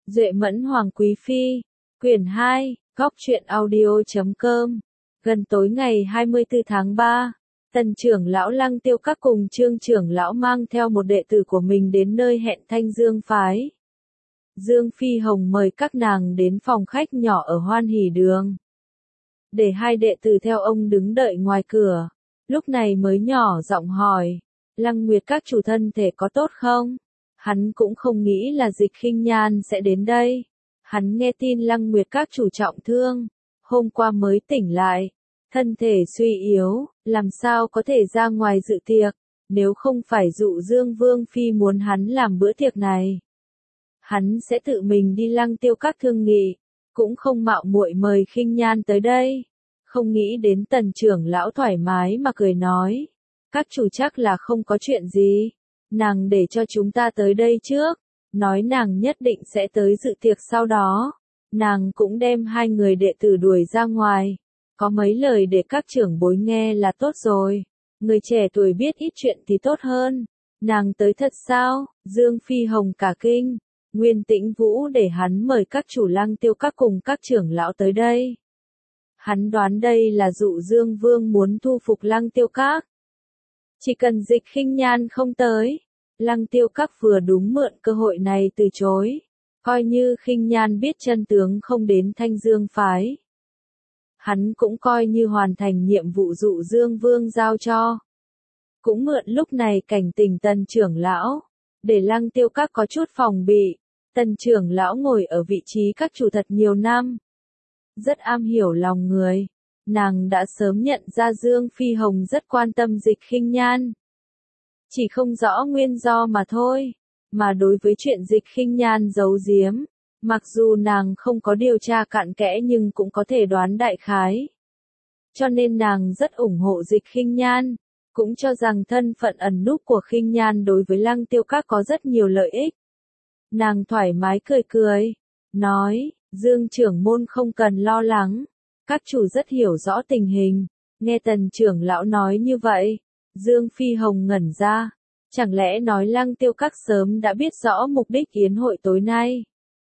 Duệ Mẫn Hoàng Quý Phi, quyển 2, góc truyện audio.com. Gần tối ngày 24 tháng 3, Tần trưởng lão Lăng Tiêu Các cùng Trương trưởng lão mang theo một đệ tử của mình đến nơi hẹn Thanh Dương phái. Dương Phi Hồng mời các nàng đến phòng khách nhỏ ở Hoan Hỷ Đường, để hai đệ tử theo ông đứng đợi ngoài cửa. Lúc này mới nhỏ giọng hỏi, Lăng Nguyệt các chủ thân thể có tốt không? Hắn cũng không nghĩ là Dịch Khinh Nhan sẽ đến đây. Hắn nghe tin Lăng Nguyệt các chủ trọng thương, hôm qua mới tỉnh lại, thân thể suy yếu, làm sao có thể ra ngoài dự tiệc, nếu không phải dụ Dương Vương Phi muốn hắn làm bữa tiệc này. Hắn sẽ tự mình đi Lăng Tiêu các thương nghị, cũng không mạo muội mời Khinh Nhan tới đây. Không nghĩ đến Tần trưởng lão thoải mái mà cười nói, các chủ chắc là không có chuyện gì, nàng để cho chúng ta tới đây trước, nói nàng nhất định sẽ tới dự tiệc sau đó. Nàng cũng đem hai người đệ tử đuổi ra ngoài, có mấy lời để các trưởng bối nghe là tốt rồi, người trẻ tuổi biết ít chuyện thì tốt hơn. Nàng tới thật sao? Dương Phi Hồng cả kinh. Nguyên Tĩnh Vũ để hắn mời các chủ Lăng Tiêu các cùng các trưởng lão tới đây. Hắn đoán đây là dụ Dương Vương muốn thu phục Lăng Tiêu các. Chỉ cần Dịch Khinh Nhan không tới, Lăng Tiêu các vừa đúng mượn cơ hội này từ chối, coi như Khinh Nhan biết chân tướng không đến Thanh Dương phái. Hắn cũng coi như hoàn thành nhiệm vụ dụ Dương Vương giao cho. Cũng mượn lúc này cảnh tình Tần trưởng lão, để Lăng Tiêu các có chút phòng bị. Tần trưởng lão ngồi ở vị trí các chủ thật nhiều năm, rất am hiểu lòng người. Nàng đã sớm nhận ra Dương Phi Hồng rất quan tâm Dịch Khinh Nhan, chỉ không rõ nguyên do mà thôi. Mà đối với chuyện Dịch Khinh Nhan giấu giếm, mặc dù nàng không có điều tra cặn kẽ nhưng cũng có thể đoán đại khái. Cho nên nàng rất ủng hộ Dịch Khinh Nhan, cũng cho rằng thân phận ẩn núp của Khinh Nhan đối với Lăng Tiêu các có rất nhiều lợi ích. Nàng thoải mái cười cười, nói, Dương trưởng môn không cần lo lắng, các chủ rất hiểu rõ tình hình. Nghe Tần trưởng lão nói như vậy, Dương Phi Hồng ngẩn ra, chẳng lẽ nói Lăng Tiêu các sớm đã biết rõ mục đích yến hội tối nay.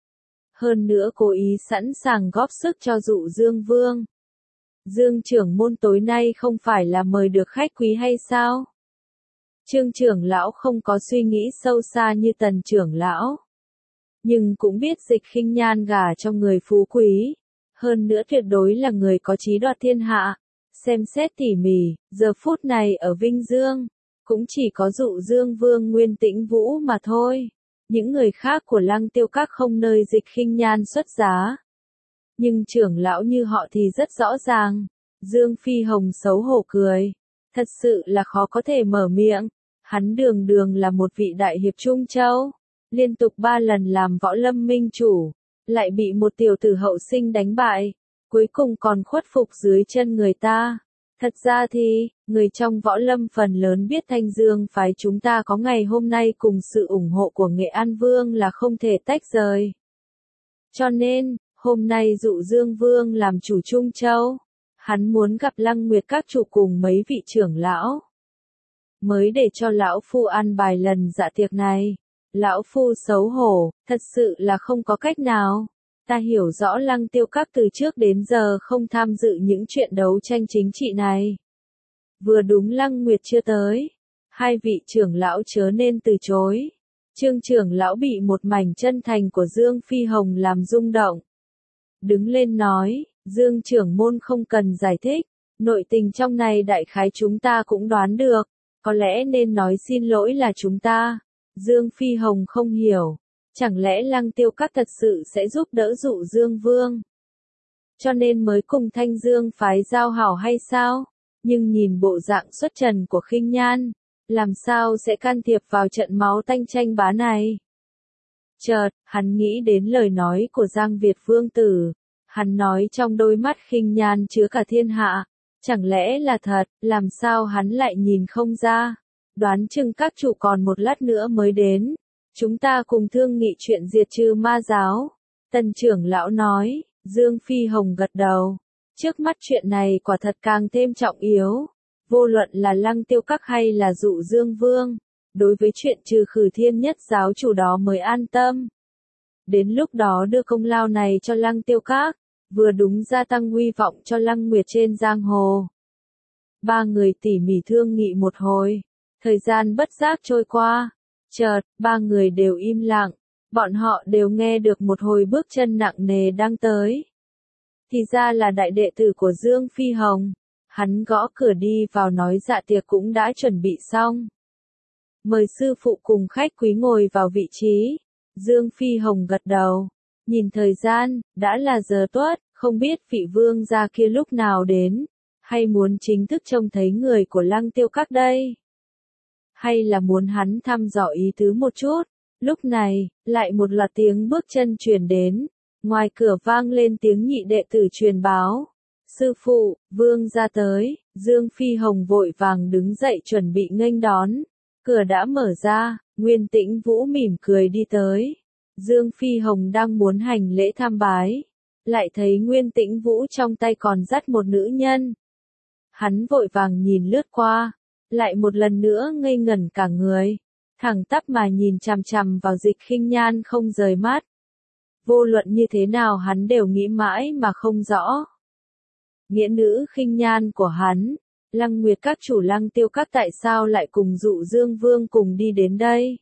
Hơn nữa cố ý sẵn sàng góp sức cho dụ Dương Vương. Dương trưởng môn tối nay không phải là mời được khách quý hay sao? Trương trưởng lão không có suy nghĩ sâu xa như Tần trưởng lão, nhưng cũng biết Dịch Khinh Nhan gả cho người phú quý, hơn nữa tuyệt đối là người có chí đoạt thiên hạ. Xem xét tỉ mỉ, giờ phút này ở Vinh Dương, cũng chỉ có dụ Dương Vương Nguyên Tĩnh Vũ mà thôi. Những người khác của Lăng Tiêu các không nơi Dịch Khinh Nhan xuất giá. Nhưng trưởng lão như họ thì rất rõ ràng. Dương Phi Hồng xấu hổ cười. Thật sự là khó có thể mở miệng. Hắn đường đường là một vị đại hiệp Trung Châu, liên tục 3 lần làm võ lâm minh chủ, lại bị một tiểu tử hậu sinh đánh bại, cuối cùng còn khuất phục dưới chân người ta. Thật ra thì, người trong võ lâm phần lớn biết Thanh Dương phái chúng ta có ngày hôm nay cùng sự ủng hộ của Nghệ An Vương là không thể tách rời. Cho nên, hôm nay dụ Dương Vương làm chủ Trung Châu, hắn muốn gặp Lăng Nguyệt các chủ cùng mấy vị trưởng lão, mới để cho lão phu an bài lần dạ tiệc này. Lão phu xấu hổ, thật sự là không có cách nào. Ta hiểu rõ Lăng Tiêu các từ trước đến giờ không tham dự những chuyện đấu tranh chính trị này. Vừa đúng Lăng Nguyệt chưa tới, hai vị trưởng lão chớ nên từ chối. Trương trưởng lão bị một mảnh chân thành của Dương Phi Hồng làm rung động. Đứng lên nói, Dương trưởng môn không cần giải thích, nội tình trong này đại khái chúng ta cũng đoán được, có lẽ nên nói xin lỗi là chúng ta. Dương Phi Hồng không hiểu, chẳng lẽ Lăng Tiêu các thật sự sẽ giúp đỡ dụ Dương Vương, cho nên mới cùng Thanh Dương phái giao hảo hay sao? Nhưng nhìn bộ dạng xuất trần của Khinh Nhan, làm sao sẽ can thiệp vào trận máu tanh tranh bá này? Chợt, hắn nghĩ đến lời nói của Giang Việt Vương tử, hắn nói trong đôi mắt Khinh Nhan chứa cả thiên hạ, chẳng lẽ là thật, làm sao hắn lại nhìn không ra? Đoán chừng các chủ còn một lát nữa mới đến, chúng ta cùng thương nghị chuyện diệt trừ ma giáo. Tần trưởng lão nói. Dương Phi Hồng gật đầu. Trước mắt chuyện này quả thật càng thêm trọng yếu. Vô luận là Lăng Tiêu các hay là dụ Dương Vương, đối với chuyện trừ khử thiên nhất giáo chủ đó mới an tâm. đến lúc đó đưa công lao này cho Lăng Tiêu Các, vừa đúng gia tăng uy vọng cho Lăng Nguyệt trên giang hồ. Ba người tỉ mỉ thương nghị một hồi, thời gian bất giác trôi qua, chợt, ba người đều im lặng, bọn họ đều nghe được một hồi bước chân nặng nề đang tới. Thì ra là đại đệ tử của Dương Phi Hồng, hắn gõ cửa đi vào nói dạ tiệc cũng đã chuẩn bị xong. Mời sư phụ cùng khách quý ngồi vào vị trí, Dương Phi Hồng gật đầu, nhìn thời gian, đã là giờ tuất, không biết vị vương gia kia lúc nào đến, hay muốn chính thức trông thấy người của Lăng Tiêu Các đây. Hay là muốn hắn thăm dò ý tứ một chút. Lúc này, lại một loạt tiếng bước chân truyền đến, ngoài cửa vang lên tiếng nhị đệ tử truyền báo. Sư phụ, vương gia tới, Dương Phi Hồng vội vàng đứng dậy chuẩn bị nghênh đón. Cửa đã mở ra, Nguyên Tĩnh Vũ mỉm cười đi tới. Dương Phi Hồng đang muốn hành lễ tham bái, lại thấy Nguyên Tĩnh Vũ trong tay còn dắt một nữ nhân. Hắn vội vàng nhìn lướt qua, lại một lần nữa ngây ngẩn cả người, thẳng tắp mà nhìn chằm chằm vào Dịch Khinh Nhan không rời mắt. Vô luận như thế nào hắn đều nghĩ mãi mà không rõ. Nghĩa nữ Khinh Nhan của hắn, Lăng Nguyệt các chủ Lăng Tiêu Các tại sao lại cùng dụ Dương Vương cùng đi đến đây?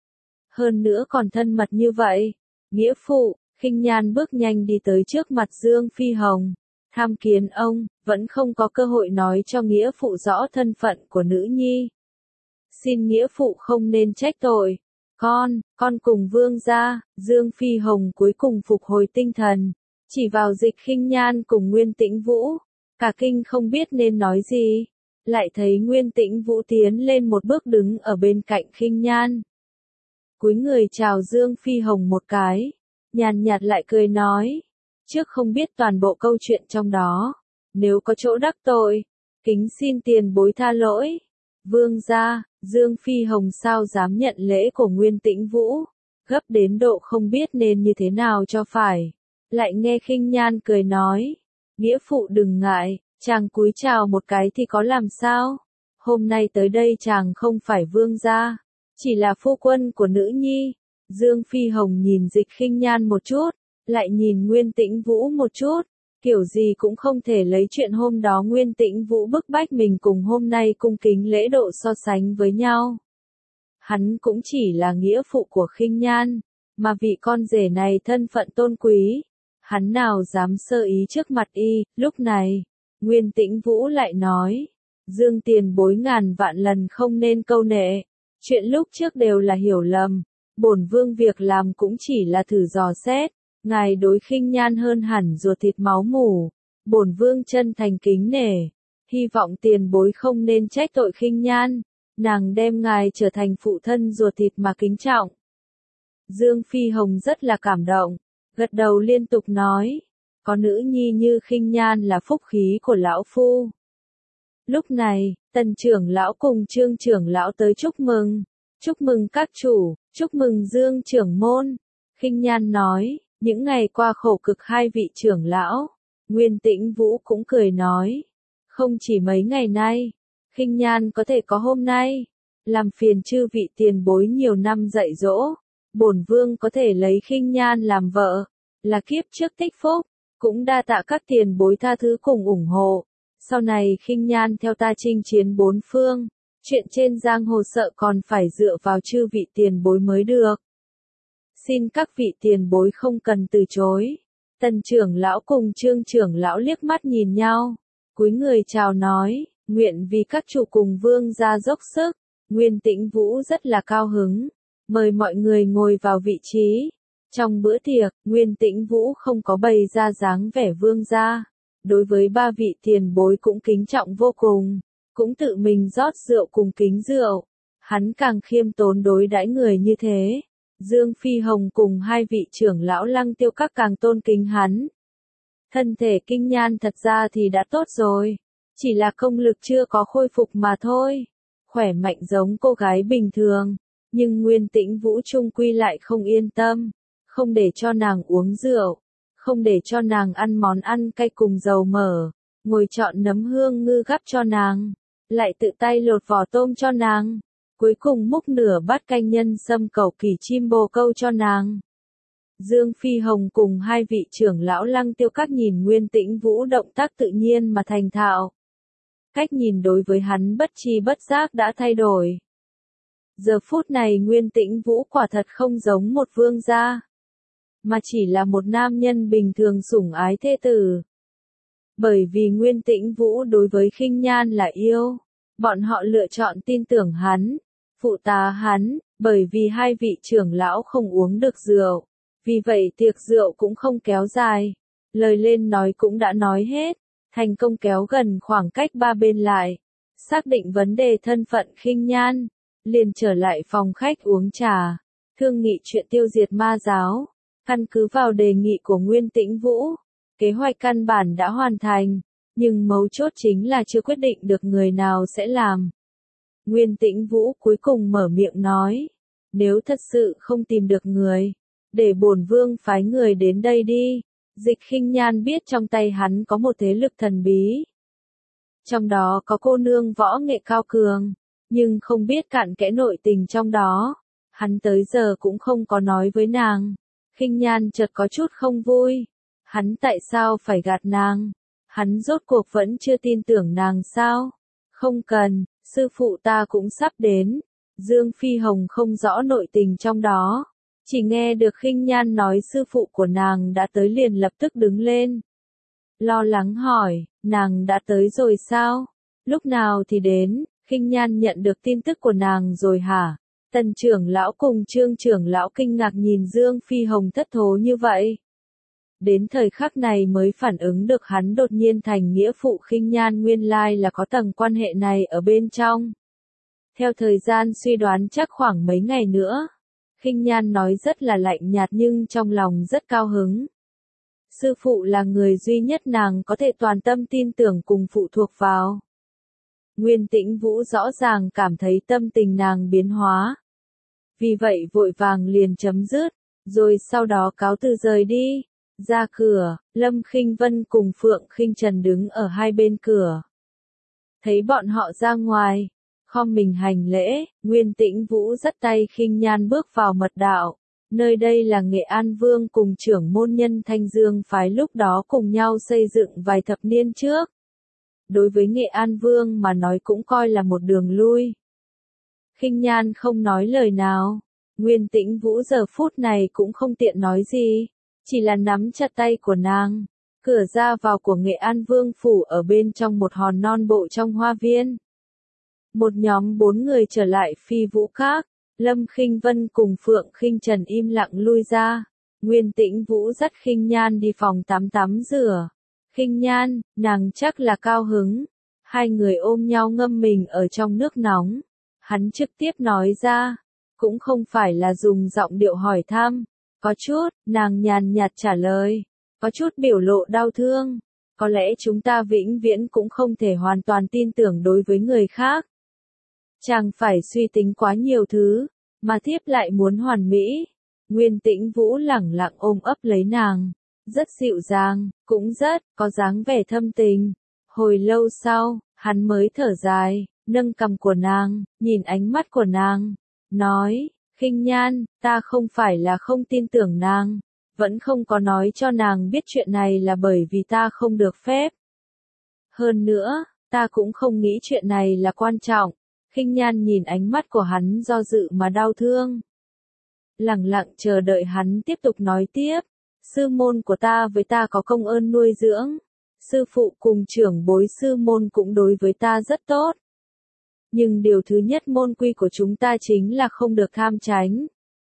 Hơn nữa còn thân mật như vậy. Nghĩa phụ, Khinh Nhan bước nhanh đi tới trước mặt Dương Phi Hồng. Tham kiến ông, vẫn không có cơ hội nói cho nghĩa phụ rõ thân phận của nữ nhi. Xin nghĩa phụ không nên trách tội. Con cùng vương gia. Dương Phi Hồng cuối cùng phục hồi tinh thần, chỉ vào Dịch Khinh Nhan cùng Nguyên Tĩnh Vũ, cả kinh không biết nên nói gì. Lại thấy Nguyên Tĩnh Vũ tiến lên một bước đứng ở bên cạnh Khinh Nhan. Cúi người chào Dương Phi Hồng một cái, nhàn nhạt lại cười nói. Trước không biết toàn bộ câu chuyện trong đó, nếu có chỗ đắc tội, kính xin tiền bối tha lỗi. Vương gia, Dương Phi Hồng sao dám nhận lễ của Nguyên Tĩnh Vũ, gấp đến độ không biết nên như thế nào cho phải. Lại nghe Khinh Nhan cười nói, nghĩa phụ đừng ngại, chàng cúi chào một cái thì có làm sao. Hôm nay tới đây chàng không phải vương gia, chỉ là phu quân của nữ nhi. Dương Phi Hồng nhìn Dịch Khinh Nhan một chút, lại nhìn Nguyên Tĩnh Vũ một chút, kiểu gì cũng không thể lấy chuyện hôm đó Nguyên Tĩnh Vũ bức bách mình cùng hôm nay cung kính lễ độ so sánh với nhau. Hắn cũng chỉ là nghĩa phụ của Khinh Nhan, mà vị con rể này thân phận tôn quý, hắn nào dám sơ ý trước mặt y. Lúc này, Nguyên Tĩnh Vũ lại nói, Dương tiền bối ngàn vạn lần không nên câu nệ, chuyện lúc trước đều là hiểu lầm, bổn vương việc làm cũng chỉ là thử dò xét. Ngài đối Khinh Nhan hơn hẳn ruột thịt máu mủ, bổn vương chân thành kính nể, hy vọng tiền bối không nên trách tội Khinh Nhan, nàng đem ngài trở thành phụ thân ruột thịt mà kính trọng. Dương Phi Hồng rất là cảm động, gật đầu liên tục nói, có nữ nhi như Khinh Nhan là phúc khí của lão phu. Lúc này, Tần trưởng lão cùng Trương trưởng lão tới chúc mừng các chủ, chúc mừng Dương trưởng môn. Khinh Nhan nói, những ngày qua khổ cực hai vị trưởng lão. Nguyên Tĩnh Vũ cũng cười nói, không chỉ mấy ngày nay, Khinh Nhan có thể có hôm nay, làm phiền chư vị tiền bối nhiều năm dạy dỗ, bổn vương có thể lấy Khinh Nhan làm vợ, là kiếp trước tích phúc, cũng đa tạ các tiền bối tha thứ cùng ủng hộ. Sau này Khinh Nhan theo ta chinh chiến bốn phương, chuyện trên giang hồ sợ còn phải dựa vào chư vị tiền bối mới được. Xin các vị tiền bối không cần từ chối. Tần trưởng lão cùng Trương trưởng lão liếc mắt nhìn nhau, cúi người chào nói, nguyện vì các chủ cùng vương gia dốc sức. Nguyên Tĩnh Vũ rất là cao hứng, mời mọi người ngồi vào vị trí. Trong bữa tiệc, Nguyên Tĩnh Vũ không có bày ra dáng vẻ vương gia, đối với ba vị tiền bối cũng kính trọng vô cùng, cũng tự mình rót rượu cùng kính rượu. Hắn càng khiêm tốn đối đãi người như thế. Dương Phi Hồng cùng hai vị trưởng lão Lăng Tiêu Các càng tôn kính hắn. Thân thể Khinh Nhan thật ra thì đã tốt rồi, chỉ là công lực chưa có khôi phục mà thôi. Khỏe mạnh giống cô gái bình thường, nhưng Nguyên Tĩnh Vũ chung quy lại không yên tâm, không để cho nàng uống rượu, không để cho nàng ăn món ăn cay cùng dầu mỡ, ngồi chọn nấm hương ngư gắp cho nàng, lại tự tay lột vỏ tôm cho nàng. Cuối cùng múc nửa bát canh nhân sâm cẩu kỳ chim bồ câu cho nàng. Dương Phi Hồng cùng hai vị trưởng lão Lăng Tiêu Các nhìn Nguyên Tĩnh Vũ động tác tự nhiên mà thành thạo. Cách nhìn đối với hắn bất tri bất giác đã thay đổi. Giờ phút này Nguyên Tĩnh Vũ quả thật không giống một vương gia, mà chỉ là một nam nhân bình thường sủng ái thê tử. Bởi vì Nguyên Tĩnh Vũ đối với Khinh Nhan là yêu, bọn họ lựa chọn tin tưởng hắn, phụ tá hắn, bởi vì hai vị trưởng lão không uống được rượu. Vì vậy tiệc rượu cũng không kéo dài, lời lên nói cũng đã nói hết, thành công kéo gần khoảng cách ba bên lại, xác định vấn đề thân phận Khinh Nhan, liền trở lại phòng khách uống trà, thương nghị chuyện tiêu diệt ma giáo. Căn cứ vào đề nghị của Nguyên Tĩnh Vũ, kế hoạch căn bản đã hoàn thành, nhưng mấu chốt chính là chưa quyết định được người nào sẽ làm. Nguyên Tĩnh Vũ cuối cùng mở miệng nói, nếu thật sự không tìm được người, để bổn vương phái người đến đây đi. Dịch Khinh Nhan biết trong tay hắn có một thế lực thần bí. Trong đó có cô nương võ nghệ cao cường, nhưng không biết cặn kẽ nội tình trong đó. Hắn tới giờ cũng không có nói với nàng. Khinh Nhan chợt có chút không vui. Hắn tại sao phải gạt nàng? Hắn rốt cuộc vẫn chưa tin tưởng nàng sao? Không cần, sư phụ ta cũng sắp đến. Dương Phi Hồng không rõ nội tình trong đó. Chỉ nghe được Khinh Nhan nói sư phụ của nàng đã tới liền lập tức đứng lên. Lo lắng hỏi, nàng đã tới rồi sao? Lúc nào thì đến? Khinh Nhan nhận được tin tức của nàng rồi hả? Tần trưởng lão cùng Trương trưởng lão kinh ngạc nhìn Dương Phi Hồng thất thố như vậy. Đến thời khắc này mới phản ứng được hắn đột nhiên thành nghĩa phụ Khinh Nhan nguyên lai là có tầng quan hệ này ở bên trong. Theo thời gian suy đoán chắc khoảng mấy ngày nữa. Khinh Nhan nói rất là lạnh nhạt nhưng trong lòng rất cao hứng. Sư phụ là người duy nhất nàng có thể toàn tâm tin tưởng cùng phụ thuộc vào. Nguyên Tĩnh Vũ rõ ràng cảm thấy tâm tình nàng biến hóa. Vì vậy vội vàng liền chấm dứt, rồi sau đó cáo từ rời đi. Ra cửa, Lâm Khinh Vân cùng Phượng Khinh Trần đứng ở hai bên cửa. Thấy bọn họ ra ngoài, khom mình hành lễ, Nguyên Tĩnh Vũ dắt tay Khinh Nhan bước vào mật đạo. Nơi đây là Nghệ An Vương cùng trưởng môn nhân Thanh Dương phái lúc đó cùng nhau xây dựng vài thập niên trước. Đối với Nghệ An Vương mà nói cũng coi là một đường lui. Khinh Nhan không nói lời nào, Nguyên Tĩnh Vũ giờ phút này cũng không tiện nói gì, chỉ là nắm chặt tay của nàng. Cửa ra vào của Nghệ An Vương phủ ở bên trong một hòn non bộ trong hoa viên. Một nhóm 4 người trở lại Phi Vũ Các, Lâm Khinh Vân cùng Phượng Khinh Trần im lặng lui ra. Nguyên Tĩnh Vũ dắt Khinh Nhan đi phòng tắm rửa. Khinh Nhan, nàng chắc là cao hứng. Hai người ôm nhau ngâm mình ở trong nước nóng. Hắn trực tiếp nói ra, cũng không phải là dùng giọng điệu hỏi thăm. Có chút, nàng nhàn nhạt trả lời, có chút biểu lộ đau thương. Có lẽ chúng ta vĩnh viễn cũng không thể hoàn toàn tin tưởng đối với người khác. Chàng phải suy tính quá nhiều thứ, mà thiếp lại muốn hoàn mỹ. Nguyên Tĩnh Vũ lẳng lặng ôm ấp lấy nàng, rất dịu dàng, cũng rất có dáng vẻ thâm tình. Hồi lâu sau, hắn mới thở dài, nâng cằm của nàng, nhìn ánh mắt của nàng, nói, Khinh Nhan, ta không phải là không tin tưởng nàng, vẫn không có nói cho nàng biết chuyện này là bởi vì ta không được phép. Hơn nữa, ta cũng không nghĩ chuyện này là quan trọng. Khinh Nhan nhìn ánh mắt của hắn do dự mà đau thương. Lặng lặng chờ đợi hắn tiếp tục nói tiếp. Sư môn của ta với ta có công ơn nuôi dưỡng. Sư phụ cùng trưởng bối sư môn cũng đối với ta rất tốt. Nhưng điều thứ nhất môn quy của chúng ta chính là không được tham tránh.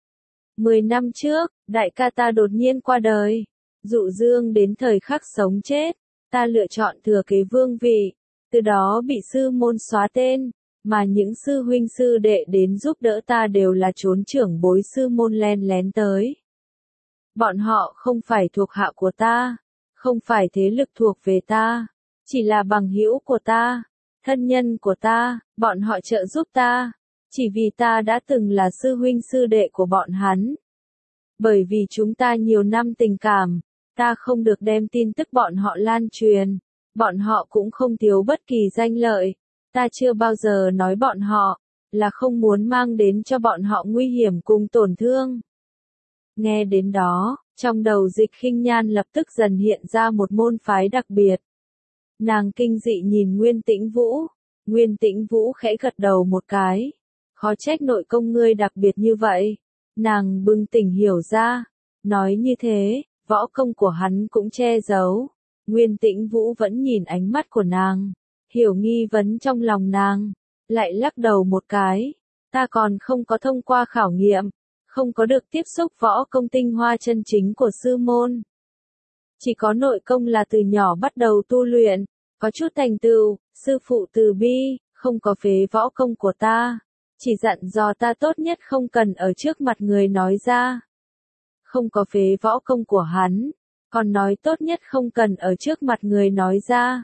10 năm trước, đại ca ta đột nhiên qua đời. Dụ dương đến thời khắc sống chết. Ta lựa chọn thừa kế vương vị. Từ đó bị sư môn xóa tên. Mà những sư huynh sư đệ đến giúp đỡ ta đều là trốn trưởng bối sư môn len lén tới. Bọn họ không phải thuộc hạ của ta, không phải thế lực thuộc về ta, chỉ là bằng hữu của ta, thân nhân của ta, bọn họ trợ giúp ta, chỉ vì ta đã từng là sư huynh sư đệ của bọn hắn. Bởi vì chúng ta nhiều năm tình cảm, ta không được đem tin tức bọn họ lan truyền, bọn họ cũng không thiếu bất kỳ danh lợi. Ta chưa bao giờ nói bọn họ, là không muốn mang đến cho bọn họ nguy hiểm cùng tổn thương. Nghe đến đó, Trong đầu Dịch Khinh Nhan lập tức dần hiện ra một môn phái đặc biệt. Nàng kinh dị nhìn Nguyên Tĩnh Vũ. Nguyên Tĩnh Vũ khẽ gật đầu một cái. Khó trách nội công ngươi đặc biệt như vậy. Nàng bừng tỉnh hiểu ra. Nói như thế, võ công của hắn cũng che giấu. Nguyên Tĩnh Vũ vẫn nhìn ánh mắt của nàng. Hiểu nghi vấn trong lòng nàng. Lại lắc đầu một cái. Ta còn không có thông qua khảo nghiệm. Không có được tiếp xúc võ công tinh hoa chân chính của sư môn. Chỉ có nội công là từ nhỏ bắt đầu tu luyện. Có chút thành tựu, sư phụ từ bi, không có phế võ công của ta. Chỉ dặn dò ta tốt nhất không cần ở trước mặt người nói ra. Không có phế võ công của hắn, còn nói tốt nhất không cần ở trước mặt người nói ra.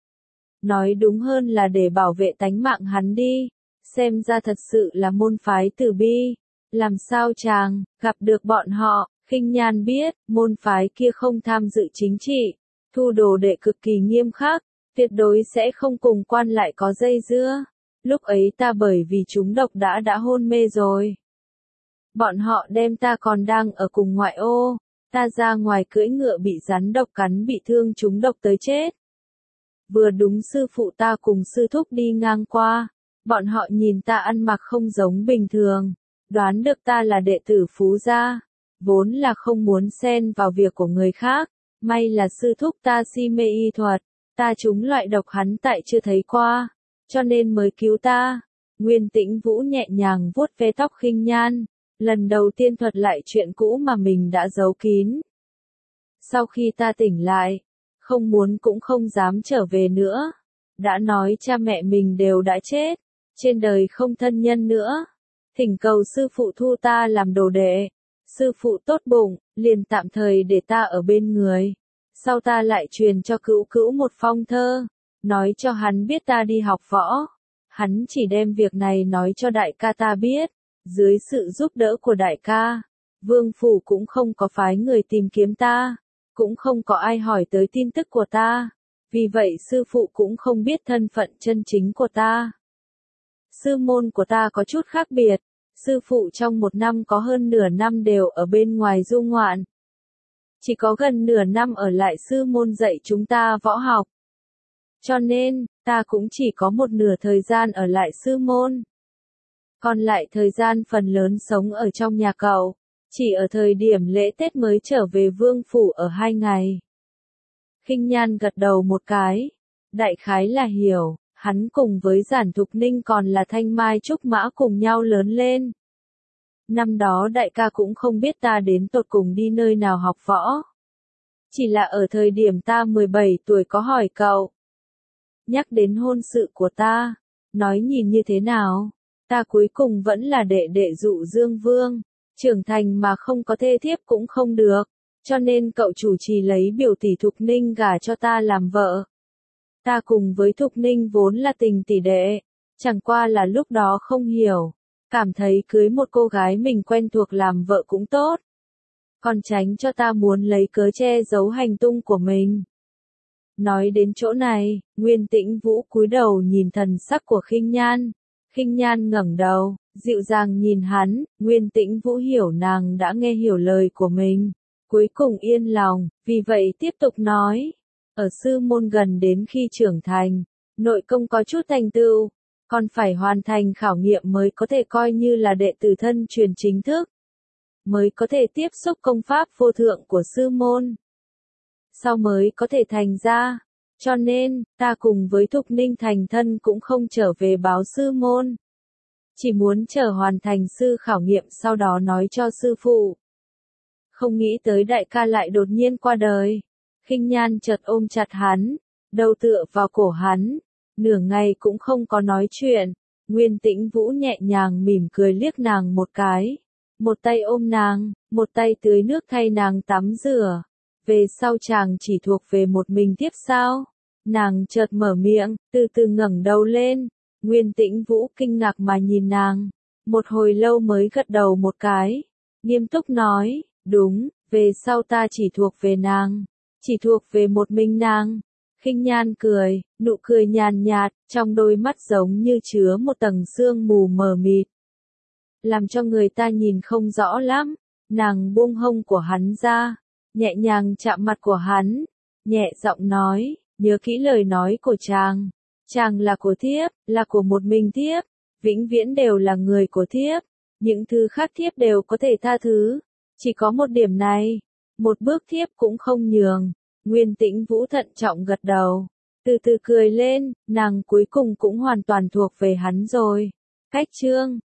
Nói đúng hơn là để bảo vệ tánh mạng hắn đi. Xem ra thật sự là môn phái từ bi. Làm sao chàng, gặp được bọn họ, Khinh Nhan biết, môn phái kia không tham dự chính trị. Thu đồ đệ cực kỳ nghiêm khắc, tuyệt đối sẽ không cùng quan lại có dây dưa. Lúc ấy ta bởi vì trúng độc đã hôn mê rồi. Bọn họ đem ta còn đang ở cùng ngoại ô, ta ra ngoài cưỡi ngựa bị rắn độc cắn bị thương trúng độc tới chết. Vừa đúng sư phụ ta cùng sư thúc đi ngang qua, bọn họ nhìn ta ăn mặc không giống bình thường, đoán được ta là đệ tử Phú gia, vốn là không muốn xen vào việc của người khác, may là sư thúc ta si mê y thuật, ta trúng loại độc hắn tại chưa thấy qua, cho nên mới cứu ta. Nguyên Tĩnh Vũ nhẹ nhàng vuốt ve tóc Khinh Nhan, lần đầu tiên thuật lại chuyện cũ mà mình đã giấu kín. Sau khi ta tỉnh lại, không muốn cũng không dám trở về nữa. Đã nói cha mẹ mình đều đã chết, trên đời không thân nhân nữa. Thỉnh cầu sư phụ thu ta làm đồ đệ. Sư phụ tốt bụng, liền tạm thời để ta ở bên người. Sau ta lại truyền cho Cữu Cữu một phong thơ, nói cho hắn biết ta đi học võ. Hắn chỉ đem việc này nói cho đại ca ta biết. Dưới sự giúp đỡ của đại ca, Vương phủ cũng không có phái người tìm kiếm ta, cũng không có ai hỏi tới tin tức của ta. Vì vậy sư phụ cũng không biết thân phận chân chính của ta. Sư môn của ta có chút khác biệt. Sư phụ trong một năm có hơn nửa năm đều ở bên ngoài du ngoạn. Chỉ có gần nửa năm ở lại sư môn dạy chúng ta võ học. Cho nên, ta cũng chỉ có một nửa thời gian ở lại sư môn. Còn lại thời gian phần lớn sống ở trong nhà cậu. Chỉ ở thời điểm lễ Tết mới trở về vương phủ ở 2 ngày. Khinh Nhan gật đầu một cái. Đại khái là hiểu, hắn cùng với Giản Thục Ninh còn là Thanh Mai Trúc Mã cùng nhau lớn lên. Năm đó đại ca cũng không biết ta đến tột cùng đi nơi nào học võ. Chỉ là ở thời điểm ta 17 tuổi có hỏi cậu. Nhắc đến hôn sự của ta, nói nhìn như thế nào? Ta cuối cùng vẫn là đệ đệ Dụ Dương Vương, trưởng thành mà không có thê thiếp cũng không được, cho nên cậu chủ trì lấy biểu tỷ Thục Ninh gả cho ta làm vợ. Ta cùng với Thục Ninh vốn là tình tỷ đệ, chẳng qua là lúc đó không hiểu, cảm thấy cưới một cô gái mình quen thuộc làm vợ cũng tốt. Còn tránh cho ta muốn lấy cớ che giấu hành tung của mình. Nói đến chỗ này, Nguyên Tĩnh Vũ cúi đầu nhìn thần sắc của Khinh Nhan. Khinh Nhan ngẩng đầu, dịu dàng nhìn hắn, Nguyên Tĩnh Vũ hiểu nàng đã nghe hiểu lời của mình. Cuối cùng yên lòng, vì vậy tiếp tục nói. Ở sư môn gần đến khi trưởng thành, nội công có chút thành tựu, còn phải hoàn thành khảo nghiệm mới có thể coi như là đệ tử thân truyền chính thức. Mới có thể tiếp xúc công pháp vô thượng của sư môn. Sau mới có thể thành ra. Cho nên, ta cùng với Thục Ninh thành thân cũng không trở về báo sư môn. Chỉ muốn chờ hoàn thành sư khảo nghiệm sau đó nói cho sư phụ. Không nghĩ tới đại ca lại đột nhiên qua đời. Khinh Nhan chợt ôm chặt hắn, đầu tựa vào cổ hắn. Nửa ngày cũng không có nói chuyện. Nguyên Tĩnh Vũ nhẹ nhàng mỉm cười liếc nàng một cái. Một tay ôm nàng, một tay tưới nước thay nàng tắm rửa. Về sau chàng chỉ thuộc về một mình tiếp sao? Nàng chợt mở miệng, từ từ ngẩng đầu lên. Nguyên Tĩnh Vũ kinh ngạc mà nhìn nàng. Một hồi lâu mới gật đầu một cái. Nghiêm túc nói, đúng, về sau ta chỉ thuộc về nàng. Chỉ thuộc về một mình nàng. Khinh Nhan cười, nụ cười nhàn nhạt, trong đôi mắt giống như chứa một tầng sương mù mờ mịt. Làm cho người ta nhìn không rõ lắm. Nàng buông hông của hắn ra, nhẹ nhàng chạm mặt của hắn, nhẹ giọng nói, nhớ kỹ lời nói của chàng. Chàng là của thiếp, là của một mình thiếp, vĩnh viễn đều là người của thiếp. Những thứ khác thiếp đều có thể tha thứ. Chỉ có một điểm này, một bước thiếp cũng không nhường. Nguyên Tĩnh Vũ thận trọng gật đầu, từ từ cười lên, nàng cuối cùng cũng hoàn toàn thuộc về hắn rồi. Cách chương